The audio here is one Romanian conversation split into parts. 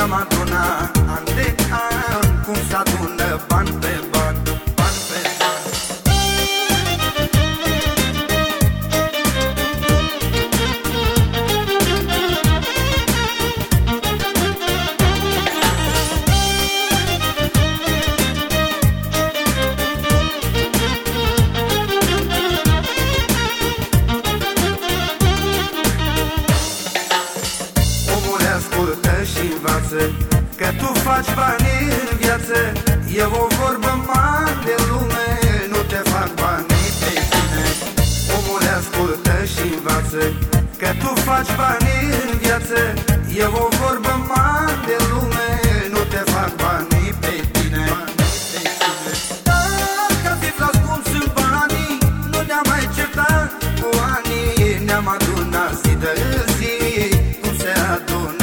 ne-am adunat an de an, cum s-adună bani pe bani, bani pe bani. Ascultă și învață că tu faci bani în viață. E o vorbă mare de lume, nu te fac banii pe tine. Omule, ascultă și învață că tu faci bani în viață. E o vorbă mare de lume, nu te fac banii pe tine. Dacă aflați cum sunt banii, nu ne-am mai certat cu ani. Ne-am adunat zi de zi, cum se adună.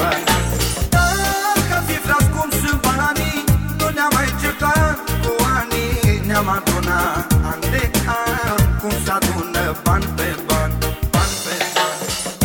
Ne-am adunat an de an, cum s-adună bani pe bani, bani pe bani.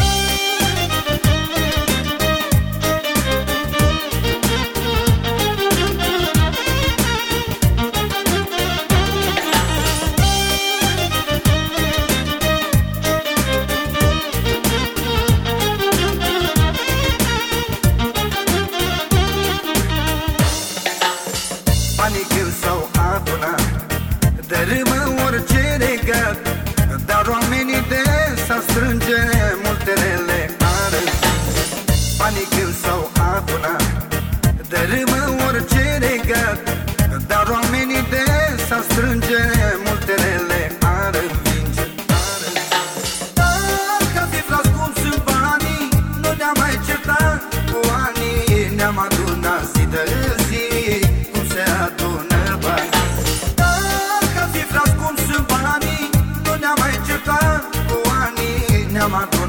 Banii când s-au adunat, dărâmă orice legat, dar oamenii de s-ar strânge, multele le ar învinge. Banii când s-au adunat, dărâmă orice legat, dar oamenii de s-ar strânge, multele le ar învinge. Dacă fi frați cum sunt banii, nu ne-am mai certat cu ani. Ne-am adunat zi de zi, cum se adună bani. Ne-am adunat